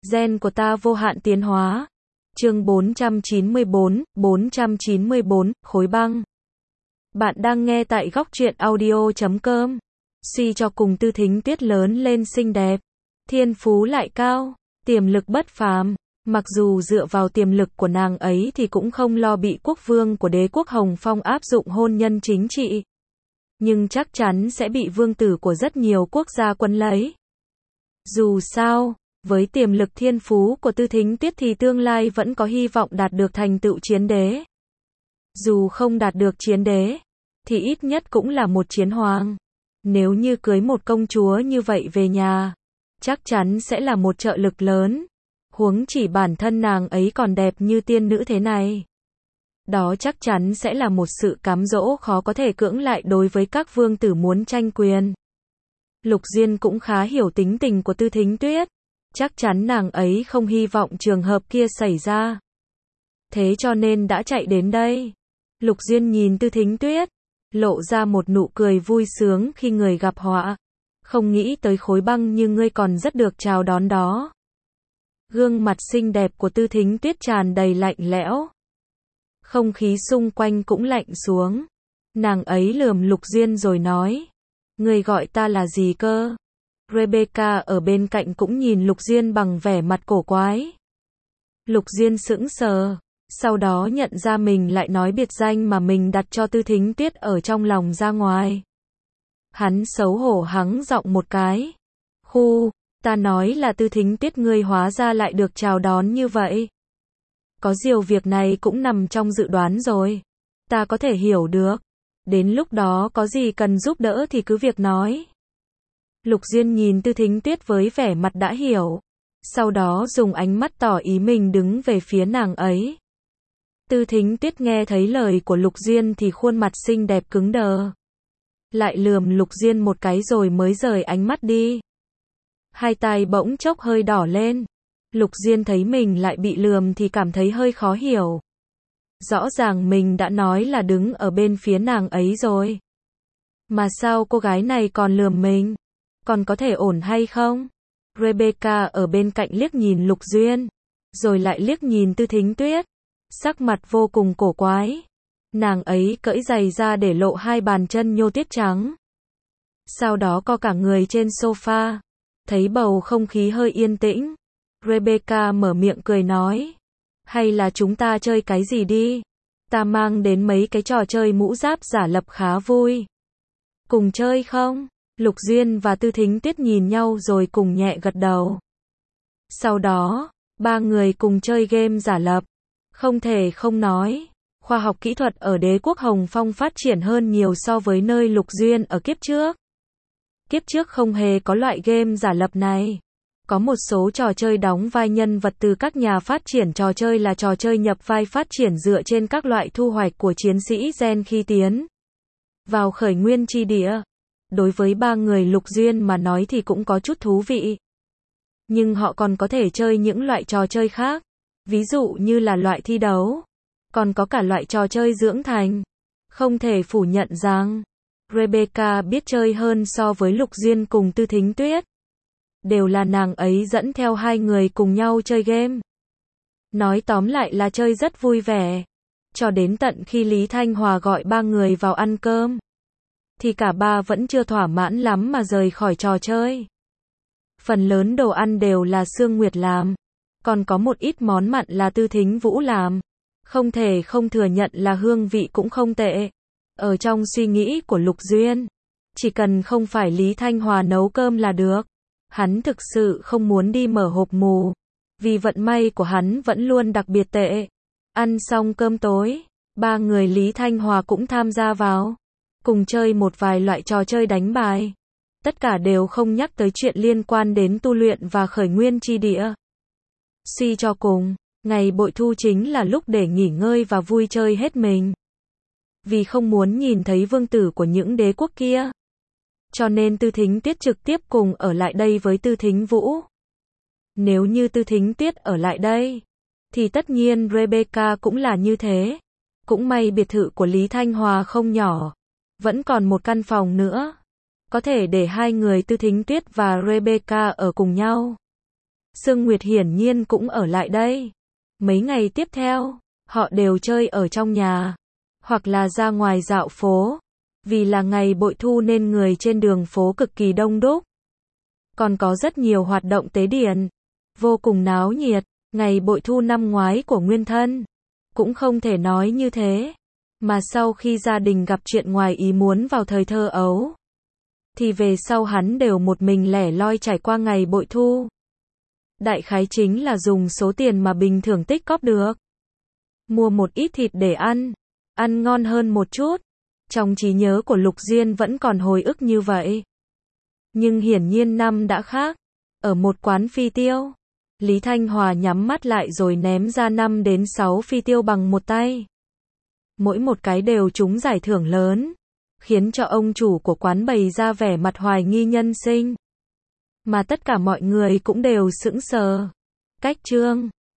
Gen của ta vô hạn tiến hóa. Chương 494, khối băng. Bạn đang nghe tại góc truyện audio.com. Suy cho cùng Tư Thính Tuyết lớn lên xinh đẹp, thiên phú lại cao, tiềm lực bất phàm. Mặc dù dựa vào tiềm lực của nàng ấy thì cũng không lo bị quốc vương của đế quốc Hồng Phong áp dụng hôn nhân chính trị. Nhưng chắc chắn sẽ bị vương tử của rất nhiều quốc gia quấn lấy. Dù sao, với tiềm lực thiên phú của Tư Thính Tuyết thì tương lai vẫn có hy vọng đạt được thành tựu chiến đế. Dù không đạt được chiến đế, thì ít nhất cũng là một chiến hoàng. Nếu như cưới một công chúa như vậy về nhà, chắc chắn sẽ là một trợ lực lớn. Huống chỉ bản thân nàng ấy còn đẹp như tiên nữ thế này. Đó chắc chắn sẽ là một sự cám dỗ khó có thể cưỡng lại đối với các vương tử muốn tranh quyền. Lục Diên cũng khá hiểu tính tình của Tư Thính Tuyết. Chắc chắn nàng ấy không hy vọng trường hợp kia xảy ra. Thế cho nên đã chạy đến đây. Lục Diên nhìn Tư Thính Tuyết, lộ ra một nụ cười vui sướng khi người gặp họa. Không nghĩ tới khối băng như ngươi còn rất được chào đón đó. Gương mặt xinh đẹp của Tư Thính Tuyết tràn đầy lạnh lẽo. Không khí xung quanh cũng lạnh xuống. Nàng ấy lườm Lục Diên rồi nói. Ngươi gọi ta là gì cơ? Rebecca ở bên cạnh cũng nhìn Lục Diên bằng vẻ mặt cổ quái. Lục Diên sững sờ, sau đó nhận ra mình lại nói biệt danh mà mình đặt cho Tư Thính Tuyết ở trong lòng ra ngoài. Hắn xấu hổ hắng giọng một cái. Khu, ta nói là Tư Thính Tuyết, ngươi hóa ra lại được chào đón như vậy. Có điều việc này cũng nằm trong dự đoán rồi. Ta có thể hiểu được. Đến lúc đó có gì cần giúp đỡ thì cứ việc nói. Lục Diên nhìn Tư Thính Tuyết với vẻ mặt đã hiểu. Sau đó dùng ánh mắt tỏ ý mình đứng về phía nàng ấy. Tư Thính Tuyết nghe thấy lời của Lục Diên thì khuôn mặt xinh đẹp cứng đờ. Lại lườm Lục Diên một cái rồi mới rời ánh mắt đi. Hai tai bỗng chốc hơi đỏ lên. Lục Diên thấy mình lại bị lườm thì cảm thấy hơi khó hiểu. Rõ ràng mình đã nói là đứng ở bên phía nàng ấy rồi. Mà sao cô gái này còn lườm mình? Còn có thể ổn hay không? Rebecca ở bên cạnh liếc nhìn Lục Diên, rồi lại liếc nhìn Tư Thính Tuyết. Sắc mặt vô cùng cổ quái. Nàng ấy cởi giày ra để lộ hai bàn chân nhô tuyết trắng. Sau đó co cả người trên sofa. Thấy bầu không khí hơi yên tĩnh, Rebecca mở miệng cười nói. Hay là chúng ta chơi cái gì đi? Ta mang đến mấy cái trò chơi mũ giáp giả lập khá vui. Cùng chơi không? Lục Diên và Tư Thính Tuyết nhìn nhau rồi cùng nhẹ gật đầu. Sau đó, ba người cùng chơi game giả lập. Không thể không nói, khoa học kỹ thuật ở đế quốc Hồng Phong phát triển hơn nhiều so với nơi Lục Diên ở kiếp trước. Kiếp trước không hề có loại game giả lập này. Có một số trò chơi đóng vai nhân vật từ các nhà phát triển trò chơi là trò chơi nhập vai phát triển dựa trên các loại thu hoạch của chiến sĩ gen khi tiến vào khởi nguyên chi địa. Đối với ba người Lục Diên mà nói thì cũng có chút thú vị. Nhưng họ còn có thể chơi những loại trò chơi khác. Ví dụ như là loại thi đấu. Còn có cả loại trò chơi dưỡng thành. Không thể phủ nhận rằng Rebecca biết chơi hơn so với Lục Diên cùng Tư Thính Tuyết. Đều là nàng ấy dẫn theo hai người cùng nhau chơi game. Nói tóm lại là chơi rất vui vẻ. Cho đến tận khi Lý Thanh Hòa gọi ba người vào ăn cơm, thì cả ba vẫn chưa thỏa mãn lắm mà rời khỏi trò chơi. Phần lớn đồ ăn đều là Sương Nguyệt làm. Còn có một ít món mặn là Tư Thính Vũ làm. Không thể không thừa nhận là hương vị cũng không tệ. Ở trong suy nghĩ của Lục Diên, chỉ cần không phải Lý Thanh Hòa nấu cơm là được. Hắn thực sự không muốn đi mở hộp mù. Vì vận may của hắn vẫn luôn đặc biệt tệ. Ăn xong cơm tối, ba người Lý Thanh Hòa cũng tham gia vào. Cùng chơi một vài loại trò chơi đánh bài. Tất cả đều không nhắc tới chuyện liên quan đến tu luyện và khởi nguyên chi địa. Suy cho cùng, ngày bội thu chính là lúc để nghỉ ngơi và vui chơi hết mình. Vì không muốn nhìn thấy vương tử của những đế quốc kia, cho nên Tư Thính Tuyết trực tiếp cùng ở lại đây với Tư Thính Vũ. Nếu như Tư Thính Tuyết ở lại đây, thì tất nhiên Rebecca cũng là như thế. Cũng may biệt thự của Lý Thanh Hòa không nhỏ, vẫn còn một căn phòng nữa. Có thể để hai người Tư Thính Tuyết và Rebecca ở cùng nhau. Sương Nguyệt hiển nhiên cũng ở lại đây. Mấy ngày tiếp theo, họ đều chơi ở trong nhà, hoặc là ra ngoài dạo phố. Vì là ngày bội thu nên người trên đường phố cực kỳ đông đúc. Còn có rất nhiều hoạt động tế điển, vô cùng náo nhiệt. Ngày bội thu năm ngoái của Nguyên Thân, cũng không thể nói như thế. Mà sau khi gia đình gặp chuyện ngoài ý muốn vào thời thơ ấu, thì về sau hắn đều một mình lẻ loi trải qua ngày bội thu. Đại khái chính là dùng số tiền mà bình thường tích cóp được, mua một ít thịt để ăn ngon hơn một chút. Trong trí nhớ của Lục Diên vẫn còn hồi ức như vậy. Nhưng hiển nhiên năm đã khác. Ở một quán phi tiêu, Lý Thanh Hòa nhắm mắt lại rồi ném ra 5 đến 6 phi tiêu bằng một tay. Mỗi một cái đều trúng giải thưởng lớn, khiến cho ông chủ của quán bày ra vẻ mặt hoài nghi nhân sinh. Mà tất cả mọi người cũng đều sững sờ. Cách Trương